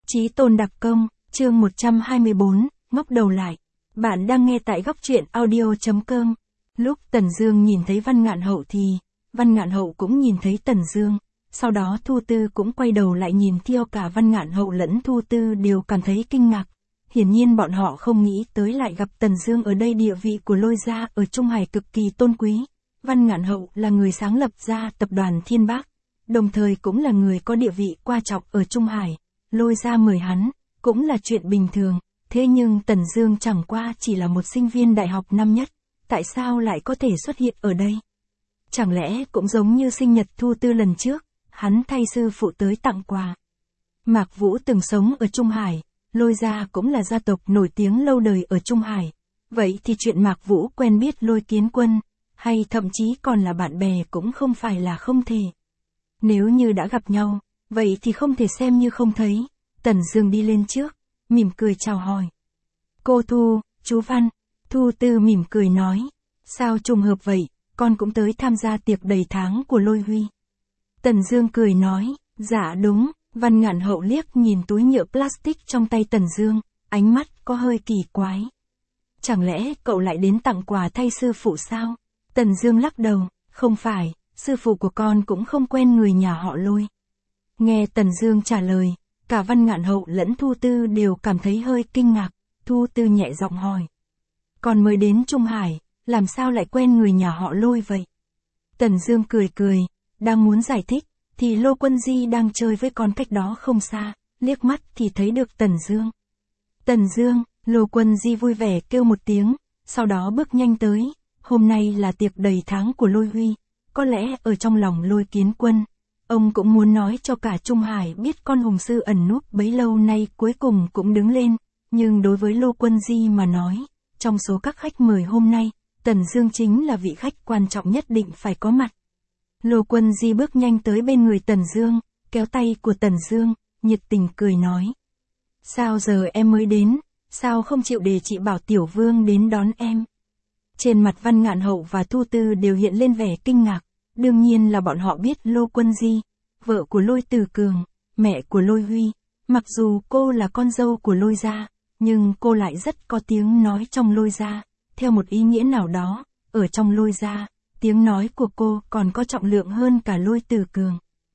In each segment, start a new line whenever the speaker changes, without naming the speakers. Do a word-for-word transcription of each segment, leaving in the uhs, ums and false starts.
Chí tôn đặc công, chương một trăm hai mươi bốn, ngóc đầu lại. Bạn đang nghe tại góc truyện audio chấm com. Lúc Tần Dương nhìn thấy Văn Ngạn Hậu thì, Văn Ngạn Hậu cũng nhìn thấy Tần Dương. Sau đó Thu Tư cũng quay đầu lại nhìn theo, cả Văn Ngạn Hậu lẫn Thu Tư đều cảm thấy kinh ngạc. Hiển nhiên bọn họ không nghĩ tới lại gặp Tần Dương ở đây. Địa vị của Lôi gia ở Trung Hải cực kỳ tôn quý. Văn Ngạn Hậu là người sáng lập ra tập đoàn Thiên Bác, đồng thời cũng là người có địa vị quan trọng ở Trung Hải. Lôi gia mời hắn, cũng là chuyện bình thường, thế nhưng Tần Dương chẳng qua chỉ là một sinh viên đại học năm nhất, tại sao lại có thể xuất hiện ở đây? Chẳng lẽ cũng giống như sinh nhật Thu Tư lần trước, hắn thay sư phụ tới tặng quà. Mạc Vũ từng sống ở Trung Hải, Lôi gia cũng là gia tộc nổi tiếng lâu đời ở Trung Hải, vậy thì chuyện Mạc Vũ quen biết Lôi Kiến Quân, hay thậm chí còn là bạn bè cũng không phải là không thể. Nếu như đã gặp nhau, vậy thì không thể xem như không thấy. Tần Dương đi lên trước, mỉm cười chào hỏi. Cô Thu, chú Văn. Thu Tư mỉm cười nói, sao trùng hợp vậy, con cũng tới tham gia tiệc đầy tháng của Lôi Huy. Tần Dương cười nói, dạ đúng. Văn Ngạn Hậu liếc nhìn túi nhựa plastic trong tay Tần Dương, ánh mắt có hơi kỳ quái. Chẳng lẽ cậu lại đến tặng quà thay sư phụ sao? Tần Dương lắc đầu, không phải, sư phụ của con cũng không quen người nhà họ Lôi. Nghe Tần Dương trả lời, cả Văn Ngạn Hậu lẫn Thu Tư đều cảm thấy hơi kinh ngạc. Thu Tư nhẹ giọng hỏi, con mới đến Trung Hải, làm sao lại quen người nhà họ Lôi vậy? Tần Dương cười cười, đang muốn giải thích, thì Lô Quân Di đang chơi với con cách đó không xa, liếc mắt thì thấy được Tần Dương. Tần Dương, Lô Quân Di vui vẻ kêu một tiếng, sau đó bước nhanh tới. Hôm nay là tiệc đầy tháng của Lôi Huy, có lẽ ở trong lòng Lôi Kiến Quân, ông cũng muốn nói cho cả Trung Hải biết con hùng sư ẩn núp bấy lâu nay cuối cùng cũng đứng lên. Nhưng đối với Lô Quân Di mà nói, trong số các khách mời hôm nay, Tần Dương chính là vị khách quan trọng nhất định phải có mặt. Lô Quân Di bước nhanh tới bên người Tần Dương, kéo tay của Tần Dương, nhiệt tình cười nói. Sao giờ em mới đến, sao không chịu để chị bảo Tiểu Vương đến đón em? Trên mặt Văn Ngạn Hậu và Thu Tư đều hiện lên vẻ kinh ngạc, đương nhiên là bọn họ biết Lô Quân Di, vợ của Lôi Tử Cường, mẹ của Lôi Huy. Mặc dù cô là con dâu của Lôi gia, nhưng cô lại rất có tiếng nói trong Lôi gia. Theo một ý nghĩa nào đó, ở trong Lôi gia, tiếng nói của cô còn có trọng lượng hơn cả Lôi Tử Cường.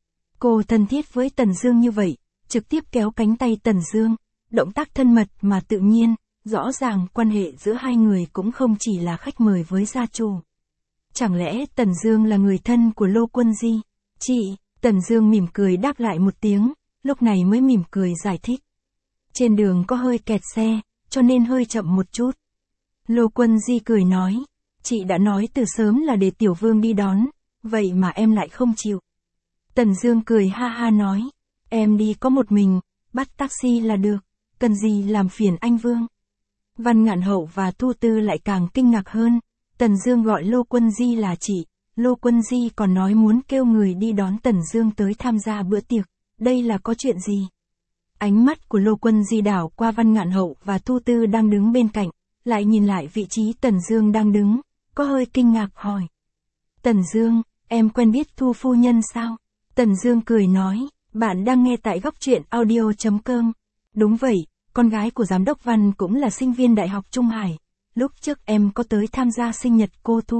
Cô thân thiết với Tần Dương như vậy, trực tiếp kéo cánh tay Tần Dương, động tác thân mật mà tự nhiên, rõ ràng quan hệ giữa hai người cũng không chỉ là khách mời với gia chủ. Chẳng lẽ Tần Dương là người thân của Lô Quân Di? Chị, Tần Dương mỉm cười đáp lại một tiếng, lúc này mới mỉm cười giải thích. Trên đường có hơi kẹt xe, cho nên hơi chậm một chút. Lô Quân Di cười nói, chị đã nói từ sớm là để Tiểu Vương đi đón, vậy mà em lại không chịu. Tần Dương cười ha ha nói, em đi có một mình, bắt taxi là được, cần gì làm phiền anh Vương. Văn Ngạn Hậu và Thu Tư lại càng kinh ngạc hơn, Tần Dương gọi Lô Quân Di là chị, Lô Quân Di còn nói muốn kêu người đi đón Tần Dương tới tham gia bữa tiệc, đây là có chuyện gì? Ánh mắt của Lô Quân Di đảo qua Văn Ngạn Hậu và Thu Tư đang đứng bên cạnh, lại nhìn lại vị trí Tần Dương đang đứng, có hơi kinh ngạc hỏi. Tần Dương, em quen biết Thu phu nhân sao? Tần Dương cười nói, bạn đang nghe tại góc truyện audio chấm com. Đúng vậy, con gái của giám đốc Văn cũng là sinh viên đại học Trung Hải, lúc trước em có tới tham gia sinh nhật cô Thu.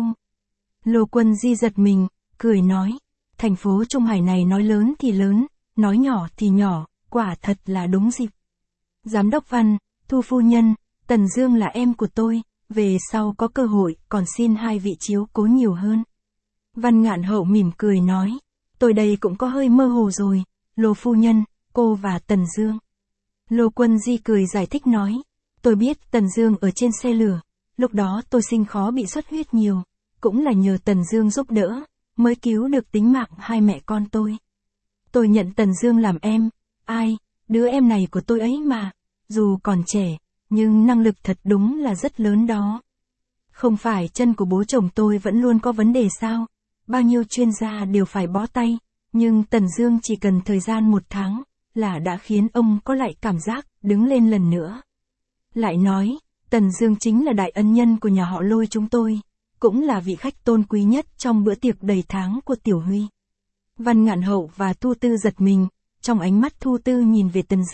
Lô Quân Di giật mình, cười nói, thành phố Trung Hải này nói lớn thì lớn, nói nhỏ thì nhỏ, quả thật là đúng dịp. Giám đốc Văn, Thu phu nhân, Tần Dương là em của tôi, về sau có cơ hội còn xin hai vị chiếu cố nhiều hơn. Văn Ngạn Hậu mỉm cười nói, tôi đây cũng có hơi mơ hồ rồi, Lô phu nhân, cô và Tần Dương. Lô Quân Di cười giải thích nói, tôi biết Tần Dương ở trên xe lửa, lúc đó tôi sinh khó bị xuất huyết nhiều, cũng là nhờ Tần Dương giúp đỡ, mới cứu được tính mạng hai mẹ con tôi. Tôi nhận Tần Dương làm em, ai, đứa em này của tôi ấy mà, dù còn trẻ, nhưng năng lực thật đúng là rất lớn đó. Không phải chân của bố chồng tôi vẫn luôn có vấn đề sao, bao nhiêu chuyên gia đều phải bó tay, nhưng Tần Dương chỉ cần thời gian một tháng, là đã khiến ông có lại cảm giác đứng lên lần nữa. Lại nói, Tần Dương chính là đại ân nhân của nhà họ Lôi chúng tôi, cũng là vị khách tôn quý nhất trong bữa tiệc đầy tháng của Tiểu Huy. Văn Ngạn Hậu và Thu Tư giật mình, trong ánh mắt Thu Tư nhìn về Tần Dương,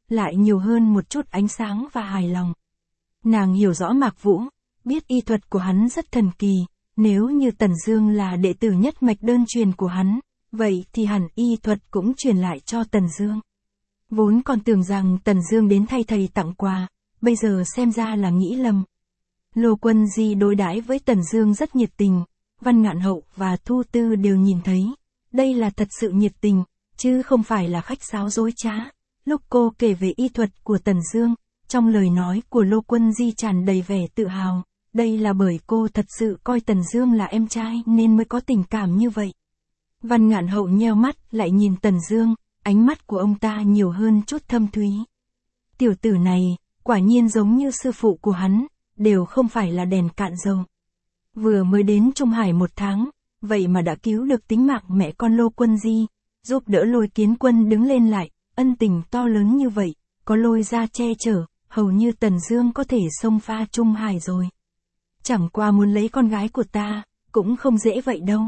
lại nhiều hơn một chút ánh sáng và hài lòng. Nàng hiểu rõ Mạc Vũ, biết y thuật của hắn rất thần kỳ, nếu như Tần Dương là đệ tử nhất mạch đơn truyền của hắn, vậy thì hẳn y thuật cũng truyền lại cho Tần Dương. Vốn còn tưởng rằng Tần Dương đến thay thầy tặng quà, bây giờ xem ra là nghĩ lầm. Lô Quân Di đối đãi với Tần Dương rất nhiệt tình, Văn Ngạn Hậu và Thu Tư đều nhìn thấy, đây là thật sự nhiệt tình, chứ không phải là khách sáo dối trá. Lúc cô kể về y thuật của Tần Dương, trong lời nói của Lô Quân Di tràn đầy vẻ tự hào, đây là bởi cô thật sự coi Tần Dương là em trai nên mới có tình cảm như vậy. Văn Ngạn Hậu nheo mắt lại nhìn Tần Dương, ánh mắt của ông ta nhiều hơn chút thâm thúy. Tiểu tử này, quả nhiên giống như sư phụ của hắn, đều không phải là đèn cạn dầu. Vừa mới đến Trung Hải một tháng, vậy mà đã cứu được tính mạng mẹ con Lô Quân Di, giúp đỡ Lôi Kiến Quân đứng lên lại, ân tình to lớn như vậy, có Lôi ra che chở, hầu như Tần Dương có thể xông pha Trung Hải rồi. Chẳng qua muốn lấy con gái của ta, cũng không dễ vậy đâu.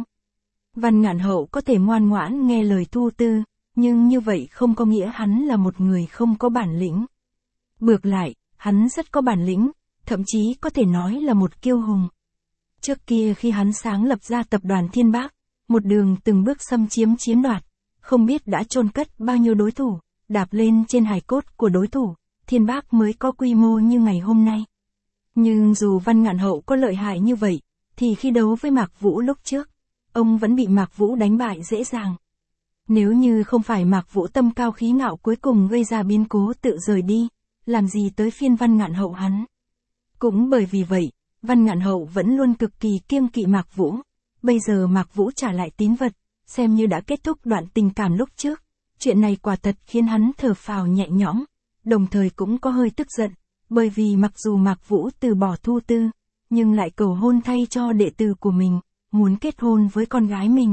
Văn Ngạn Hậu có thể ngoan ngoãn nghe lời Thu Tư, nhưng như vậy không có nghĩa hắn là một người không có bản lĩnh. Ngược lại, hắn rất có bản lĩnh, thậm chí có thể nói là một kiêu hùng. Trước kia khi hắn sáng lập ra tập đoàn Thiên Bác, một đường từng bước xâm chiếm chiếm đoạt, không biết đã chôn cất bao nhiêu đối thủ, đạp lên trên hài cốt của đối thủ, Thiên Bác mới có quy mô như ngày hôm nay. Nhưng dù Văn Ngạn Hậu có lợi hại như vậy, thì khi đấu với Mạc Vũ lúc trước, ông vẫn bị Mạc Vũ đánh bại dễ dàng. Nếu như không phải Mạc Vũ tâm cao khí ngạo cuối cùng gây ra biến cố tự rời đi, làm gì tới phiên Văn Ngạn Hậu hắn. Cũng bởi vì vậy, Văn Ngạn Hậu vẫn luôn cực kỳ kiêng kỵ Mạc Vũ. Bây giờ Mạc Vũ trả lại tín vật, xem như đã kết thúc đoạn tình cảm lúc trước. Chuyện này quả thật khiến hắn thở phào nhẹ nhõm, đồng thời cũng có hơi tức giận, bởi vì mặc dù Mạc Vũ từ bỏ Thu Tư, nhưng lại cầu hôn thay cho đệ tử của mình, muốn kết hôn với con gái mình.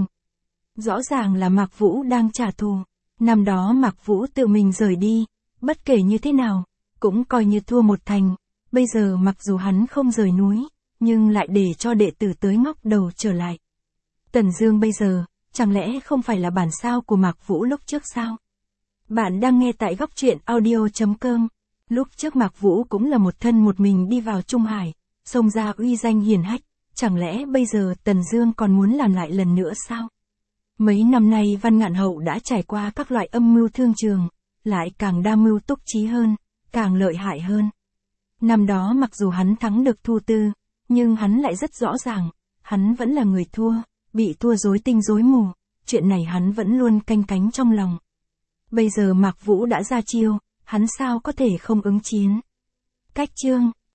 Rõ ràng là Mạc Vũ đang trả thù. Năm đó Mạc Vũ tự mình rời đi, bất kể như thế nào, cũng coi như thua một thành. Bây giờ mặc dù hắn không rời núi, nhưng lại để cho đệ tử tới ngóc đầu trở lại. Tần Dương bây giờ, chẳng lẽ không phải là bản sao của Mạc Vũ lúc trước sao? Bạn đang nghe tại góc truyện audio chấm com. Lúc trước Mạc Vũ cũng là một thân một mình đi vào Trung Hải, xông ra uy danh hiển hách, chẳng lẽ bây giờ Tần Dương còn muốn làm lại lần nữa sao? Mấy năm nay Văn Ngạn Hậu đã trải qua các loại âm mưu thương trường, lại càng đa mưu túc trí hơn, càng lợi hại hơn. Năm đó mặc dù hắn thắng được Thu Tư, nhưng hắn lại rất rõ ràng, hắn vẫn là người thua, bị thua rối tinh rối mù, chuyện này hắn vẫn luôn canh cánh trong lòng. Bây giờ Mạc Vũ đã ra chiêu, hắn sao có thể không ứng chiến. Cách chương